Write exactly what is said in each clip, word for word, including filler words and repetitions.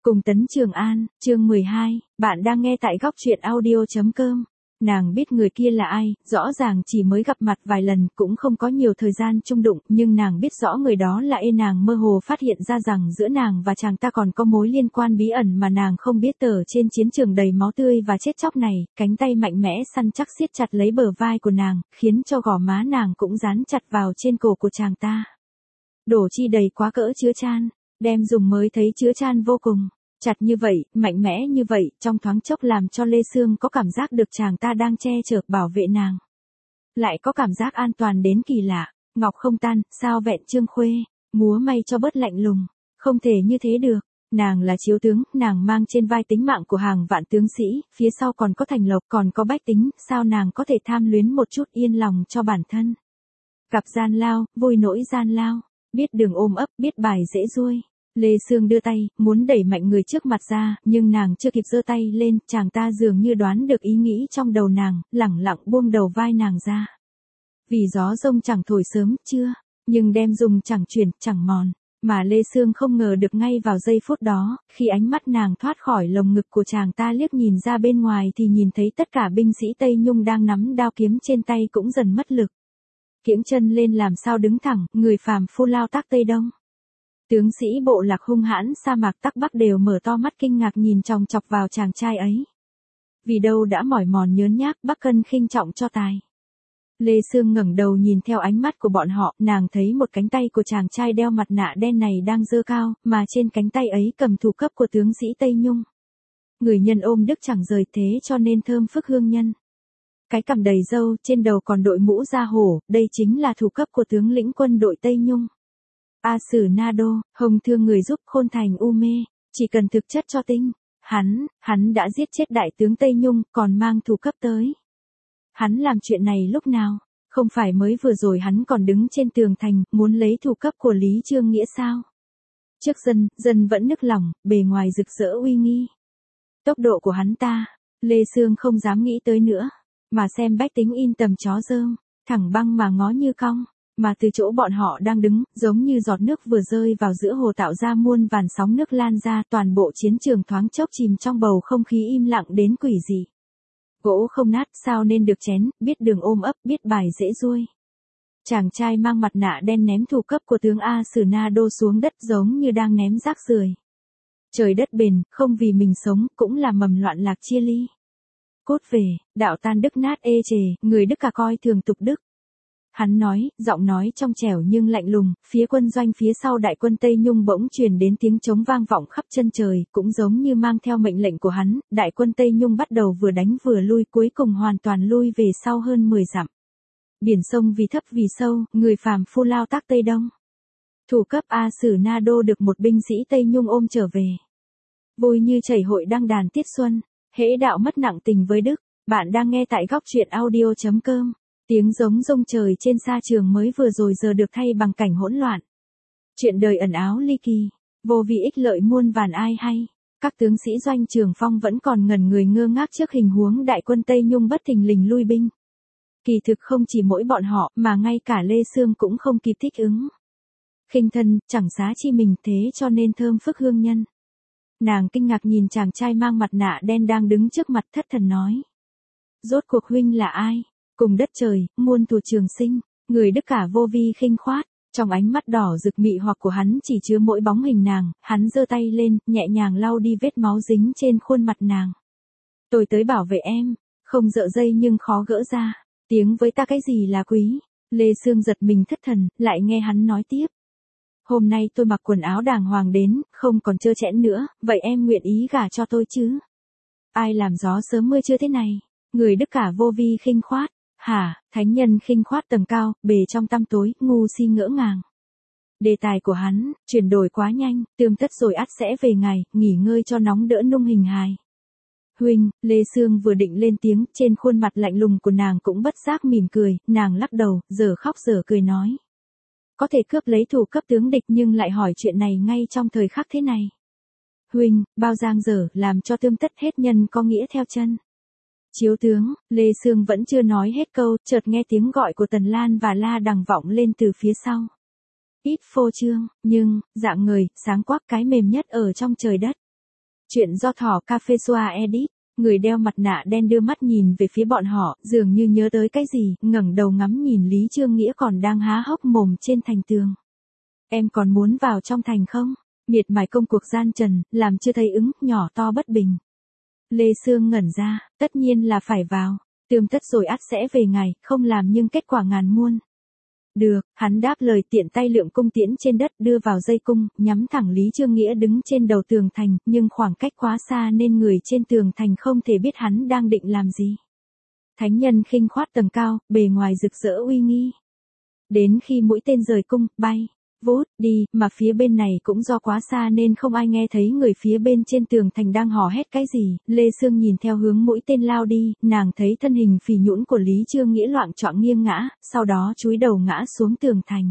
Cùng Tấn Trường An, chương mười hai, bạn đang nghe tại góc truyện audio.com. Nàng biết người kia là ai, rõ ràng chỉ mới gặp mặt vài lần, cũng không có nhiều thời gian chung đụng, nhưng nàng biết rõ người đó là ê nàng mơ hồ phát hiện ra rằng giữa nàng và chàng ta còn có mối liên quan bí ẩn mà nàng không biết. Tờ trên chiến trường đầy máu tươi và chết chóc này, cánh tay mạnh mẽ săn chắc siết chặt lấy bờ vai của nàng, khiến cho gò má nàng cũng dán chặt vào trên cổ của chàng ta. Đổ chi đầy quá cỡ chứa chan, đem dùng mới thấy chứa chan vô cùng. Chặt như vậy, mạnh mẽ như vậy, trong thoáng chốc làm cho Lê Sương có cảm giác được chàng ta đang che chở bảo vệ nàng. Lại có cảm giác an toàn đến kỳ lạ, ngọc không tan, sao vẹn Trương Khuê, múa may cho bớt lạnh lùng, không thể như thế được. Nàng là chiếu tướng, nàng mang trên vai tính mạng của hàng vạn tướng sĩ, phía sau còn có thành lộc, còn có bách tính, sao nàng có thể tham luyến một chút yên lòng cho bản thân. Cặp gian lao, vui nỗi gian lao, biết đường ôm ấp, biết bài dễ ruôi. Lê Sương đưa tay, muốn đẩy mạnh người trước mặt ra, nhưng nàng chưa kịp giơ tay lên, chàng ta dường như đoán được ý nghĩ trong đầu nàng, lẳng lặng buông đầu vai nàng ra. Vì gió rông chẳng thổi sớm, chưa, nhưng đem dùng chẳng chuyển, chẳng mòn, mà Lê Sương không ngờ được ngay vào giây phút đó, khi ánh mắt nàng thoát khỏi lồng ngực của chàng ta liếc nhìn ra bên ngoài thì nhìn thấy tất cả binh sĩ Tây Nhung đang nắm đao kiếm trên tay cũng dần mất lực. Kiễng chân lên làm sao đứng thẳng, người phàm phu lao tác Tây Đông. Tướng sĩ bộ lạc hung hãn sa mạc Tắc Bắc đều mở to mắt kinh ngạc nhìn chòng chọc vào chàng trai ấy. Vì đâu đã mỏi mòn nhớn nhác, Bắc Cân khinh trọng cho tài. Lê Sương ngẩng đầu nhìn theo ánh mắt của bọn họ, nàng thấy một cánh tay của chàng trai đeo mặt nạ đen này đang giơ cao, mà trên cánh tay ấy cầm thủ cấp của tướng sĩ Tây Nhung. Người nhân ôm đức chẳng rời thế cho nên thơm phức hương nhân. Cái cằm đầy râu, trên đầu còn đội mũ da hổ, đây chính là thủ cấp của tướng lĩnh quân đội Tây Nhung. A Sử Na Đô, hồng thương người giúp khôn thành u mê, chỉ cần thực chất cho tinh. Hắn, hắn đã giết chết đại tướng Tây Nhung, còn mang thủ cấp tới. Hắn làm chuyện này lúc nào? Không phải mới vừa rồi hắn còn đứng trên tường thành, muốn lấy thủ cấp của Lý Trương Nghĩa sao? Trước dân, dân vẫn nức lòng, bề ngoài rực rỡ uy nghi. Tốc độ của hắn ta, Lê Sương không dám nghĩ tới nữa, mà xem bách tính in tầm chó dơm, thẳng băng mà ngó như cong. Mà từ chỗ bọn họ đang đứng, giống như giọt nước vừa rơi vào giữa hồ tạo ra muôn vàn sóng nước lan ra, toàn bộ chiến trường thoáng chốc chìm trong bầu không khí im lặng đến quỷ dị. Gỗ không nát sao nên được chén, biết đường ôm ấp, biết bài dễ ruôi. Chàng trai mang mặt nạ đen ném thủ cấp của tướng A Sử Na Đô xuống đất giống như đang ném rác rưởi. Trời đất bền, không vì mình sống, cũng là mầm loạn lạc chia ly. Cốt về, đạo tan đức nát ê chề, người đức cả coi thường tục đức. Hắn nói, giọng nói trong trẻo nhưng lạnh lùng, phía quân doanh phía sau đại quân Tây Nhung bỗng truyền đến tiếng trống vang vọng khắp chân trời, cũng giống như mang theo mệnh lệnh của hắn, đại quân Tây Nhung bắt đầu vừa đánh vừa lui, cuối cùng hoàn toàn lui về sau hơn mười dặm. Biển sông vì thấp vì sâu, người phàm phu lao tác Tây Đông. Thủ cấp A Sử Na Đô được một binh sĩ Tây Nhung ôm trở về. Vui như chảy hội đăng đàn tiết xuân, hễ đạo mất nặng tình với đức. Bạn đang nghe tại góc truyện audio.com. Tiếng giống rông trời trên sa trường mới vừa rồi giờ được thay bằng cảnh hỗn loạn. Chuyện đời ẩn áo ly kỳ, vô vi ích lợi muôn vàn ai hay. Các tướng sĩ doanh Trường Phong vẫn còn ngẩn người ngơ ngác trước hình huống đại quân Tây Nhung bất thình lình lui binh. Kỳ thực không chỉ mỗi bọn họ, mà ngay cả Lê Sương cũng không kịp thích ứng. Khinh thân, chẳng xá chi mình, thế cho nên thơm phức hương nhân. Nàng kinh ngạc nhìn chàng trai mang mặt nạ đen đang đứng trước mặt, thất thần nói. Rốt cuộc huynh là ai? Cùng đất trời, muôn thù trường sinh, người đức cả vô vi khinh khoát, trong ánh mắt đỏ rực mị hoặc của hắn chỉ chứa mỗi bóng hình nàng, hắn giơ tay lên, nhẹ nhàng lau đi vết máu dính trên khuôn mặt nàng. Tôi tới bảo vệ em, không dợ dây nhưng khó gỡ ra, tiếng với ta cái gì là quý. Lê Sương giật mình thất thần, lại nghe hắn nói tiếp. Hôm nay tôi mặc quần áo đàng hoàng đến, không còn trơ trẽn nữa, vậy em nguyện ý gả cho tôi chứ? Ai làm gió sớm mưa chưa thế này, người đức cả vô vi khinh khoát. Hả, thánh nhân khinh khoát tầm cao, bề trong tăm tối, ngu si ngỡ ngàng. Đề tài của hắn, chuyển đổi quá nhanh, tươm tất rồi ắt sẽ về ngày, nghỉ ngơi cho nóng đỡ nung hình hài. Huynh, Lê Sương vừa định lên tiếng, trên khuôn mặt lạnh lùng của nàng cũng bất giác mỉm cười, nàng lắc đầu, giờ khóc giờ cười nói. Có thể cướp lấy thủ cấp tướng địch nhưng lại hỏi chuyện này ngay trong thời khắc thế này. Huynh, bao giang dở, làm cho tươm tất hết nhân có nghĩa theo chân. Chiếu tướng, Lê Sương vẫn chưa nói hết câu, chợt nghe tiếng gọi của Tần Lan và La Đằng vọng lên từ phía sau. Ít phô trương, nhưng, dạng người, sáng quắc cái mềm nhất ở trong trời đất. Chuyện do thỏ Cafe Soa edit. Người đeo mặt nạ đen đưa mắt nhìn về phía bọn họ, dường như nhớ tới cái gì, ngẩng đầu ngắm nhìn Lý Trương Nghĩa còn đang há hốc mồm trên thành tường. Em còn muốn vào trong thành không? Miệt mài công cuộc gian trần, làm chưa thấy ứng, nhỏ to bất bình. Lê Sương ngẩn ra, tất nhiên là phải vào. Tươm tất rồi ắt sẽ về ngày, không làm nhưng kết quả ngàn muôn. Được, hắn đáp lời tiện tay lượm cung tiễn trên đất đưa vào dây cung, nhắm thẳng Lý Trương Nghĩa đứng trên đầu tường thành, nhưng khoảng cách quá xa nên người trên tường thành không thể biết hắn đang định làm gì. Thánh nhân khinh khoát tầng cao, bề ngoài rực rỡ uy nghi. Đến khi mũi tên rời cung, bay, vút, đi, mà phía bên này cũng do quá xa nên không ai nghe thấy người phía bên trên tường thành đang hò hét cái gì. Lê Sương nhìn theo hướng mũi tên lao đi, nàng thấy thân hình phì nhũn của Lý Trương Nghĩa loạng choạng nghiêng ngã, sau đó chúi đầu ngã xuống tường thành.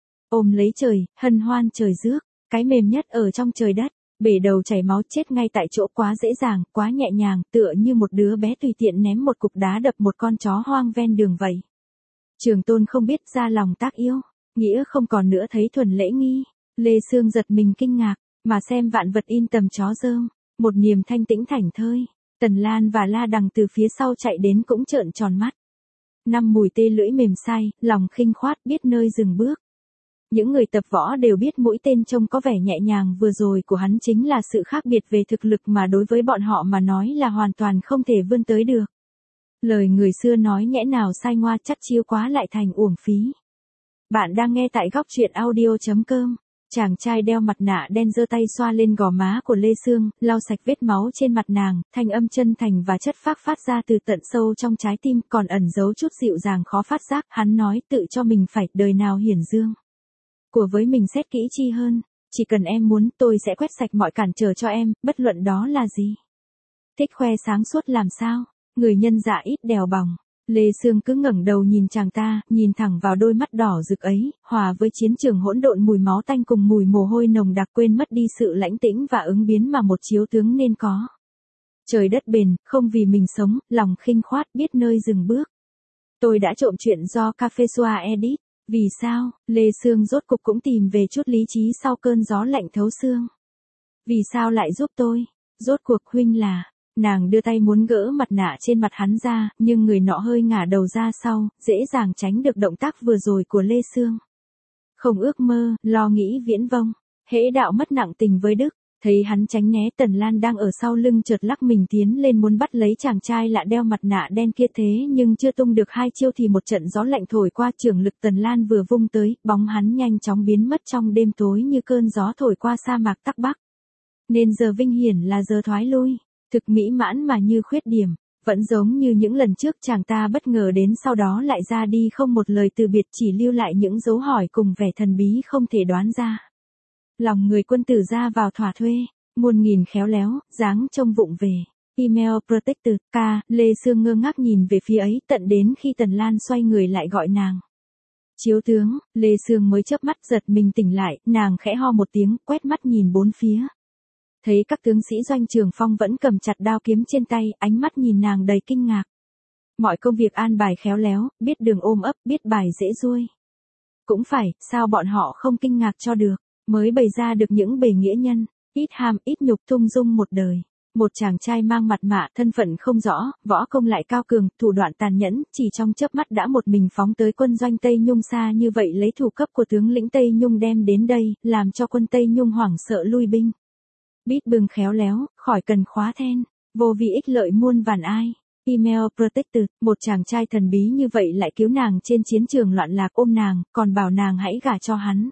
Ôm lấy trời, hân hoan trời rước, cái mềm nhất ở trong trời đất, bể đầu chảy máu chết ngay tại chỗ, quá dễ dàng, quá nhẹ nhàng, tựa như một đứa bé tùy tiện ném một cục đá đập một con chó hoang ven đường vậy. Trường Tôn không biết ra lòng tác yêu. Nghĩa không còn nữa thấy thuần lễ nghi. Lê Sương giật mình kinh ngạc, mà xem vạn vật in tầm chó rơm, một niềm thanh tĩnh thảnh thơi. Tần Lan và La Đằng từ phía sau chạy đến cũng trợn tròn mắt. Năm mùi tê lưỡi mềm sai, lòng khinh khoát biết nơi dừng bước. Những người tập võ đều biết mũi tên trông có vẻ nhẹ nhàng vừa rồi của hắn chính là sự khác biệt về thực lực mà đối với bọn họ mà nói là hoàn toàn không thể vươn tới được. Lời người xưa nói nhẽ nào sai ngoa, chắc chiêu quá lại thành uổng phí. Bạn đang nghe tại góc truyện audio chấm com. Chàng trai đeo mặt nạ đen giơ tay xoa lên gò má của Lê Sương, lau sạch vết máu trên mặt nàng, thanh âm chân thành và chất phác phát ra từ tận sâu trong trái tim, còn ẩn giấu chút dịu dàng khó phát giác. Hắn nói tự cho mình phải đời nào hiển dương. Của với mình xét kỹ chi hơn, chỉ cần em muốn tôi sẽ quét sạch mọi cản trở cho em, bất luận đó là gì. Thích khoe sáng suốt làm sao, người nhân dạ ít đèo bòng. Lê Sương cứ ngẩng đầu nhìn chàng ta, nhìn thẳng vào đôi mắt đỏ rực ấy, hòa với chiến trường hỗn độn mùi máu tanh cùng mùi mồ hôi nồng đặc, quên mất đi sự lãnh tĩnh và ứng biến mà một chiếu tướng nên có. Trời đất bền, không vì mình sống, lòng khinh khoát biết nơi dừng bước. Tôi đã trộm chuyện do Cafe Soa edit. Vì sao? Lê Sương rốt cục cũng tìm về chút lý trí sau cơn gió lạnh thấu xương. Vì sao lại giúp tôi? Rốt cuộc huynh là... Nàng đưa tay muốn gỡ mặt nạ trên mặt hắn ra, nhưng người nọ hơi ngả đầu ra sau, dễ dàng tránh được động tác vừa rồi của Lê Sương. Không ước mơ, lo nghĩ viễn vông, hễ đạo mất nặng tình với Đức. Thấy hắn tránh né, Tần Lan đang ở sau lưng chợt lắc mình tiến lên muốn bắt lấy chàng trai lạ đeo mặt nạ đen kia, thế nhưng chưa tung được hai chiêu thì một trận gió lạnh thổi qua, trưởng lực Tần Lan vừa vung tới, bóng hắn nhanh chóng biến mất trong đêm tối như cơn gió thổi qua sa mạc Tắc Bắc. Nên giờ vinh hiển là giờ thoái lui. Thực mỹ mãn mà như khuyết điểm, vẫn giống như những lần trước, chàng ta bất ngờ đến sau đó lại ra đi không một lời từ biệt, chỉ lưu lại những dấu hỏi cùng vẻ thần bí không thể đoán ra. Lòng người quân tử ra vào thỏa thuê, muôn nghìn khéo léo, dáng trông vụng về. Email Protector, K, Lê Sương ngơ ngác nhìn về phía ấy tận đến khi Tần Lan xoay người lại gọi nàng. Chiếu tướng, Lê Sương mới chớp mắt giật mình tỉnh lại, nàng khẽ ho một tiếng, quét mắt nhìn bốn phía. Thấy các tướng sĩ Doanh Trường Phong vẫn cầm chặt đao kiếm trên tay, ánh mắt nhìn nàng đầy kinh ngạc. Mọi công việc an bài khéo léo, biết đường ôm ấp, biết bài dễ xuôi. Cũng phải, sao bọn họ không kinh ngạc cho được, mới bày ra được những bề nghĩa nhân, ít ham ít nhục tung dung một đời. Một chàng trai mang mặt mạ, thân phận không rõ, võ công lại cao cường, thủ đoạn tàn nhẫn, chỉ trong chớp mắt đã một mình phóng tới quân doanh Tây Nhung xa như vậy, lấy thủ cấp của tướng lĩnh Tây Nhung đem đến đây, làm cho quân Tây Nhung hoảng sợ lui binh. Bít bừng khéo léo, khỏi cần khóa then, vô vi ích lợi muôn vàn ai. Email Protector, một chàng trai thần bí như vậy lại cứu nàng trên chiến trường loạn lạc, ôm nàng, còn bảo nàng hãy gả cho hắn.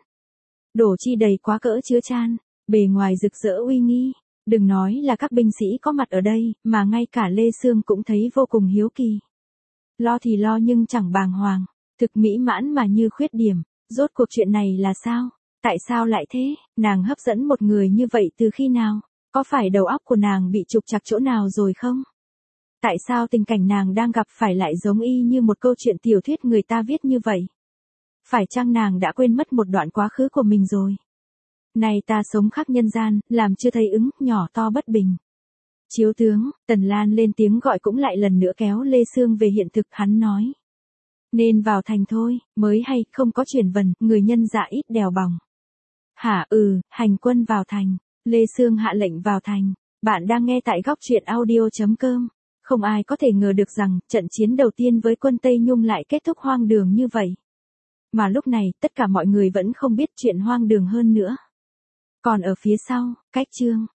Đổ chi đầy quá cỡ chứa chan, bề ngoài rực rỡ uy nghi. Đừng nói là các binh sĩ có mặt ở đây, mà ngay cả Lê Sương cũng thấy vô cùng hiếu kỳ. Lo thì lo nhưng chẳng bàng hoàng, thực mỹ mãn mà như khuyết điểm, rốt cuộc chuyện này là sao? Tại sao lại thế? Nàng hấp dẫn một người như vậy từ khi nào? Có phải đầu óc của nàng bị trục trặc chỗ nào rồi không? Tại sao tình cảnh nàng đang gặp phải lại giống y như một câu chuyện tiểu thuyết người ta viết như vậy? Phải chăng nàng đã quên mất một đoạn quá khứ của mình rồi? Này ta sống khác nhân gian, làm chưa thấy ứng, nhỏ to bất bình. Chiếu tướng, Tần Lan lên tiếng gọi cũng lại lần nữa kéo Lê Sương về hiện thực, hắn nói. Nên vào thành thôi, mới hay, không có chuyển vần, người nhân dạ ít đèo bòng. Hả, ừ, hành quân vào thành. Lê Sương hạ lệnh vào thành. Bạn đang nghe tại góc truyện audio chấm com. Không ai có thể ngờ được rằng, trận chiến đầu tiên với quân Tây Nhung lại kết thúc hoang đường như vậy. Mà lúc này, tất cả mọi người vẫn không biết chuyện hoang đường hơn nữa. Còn ở phía sau, cách chương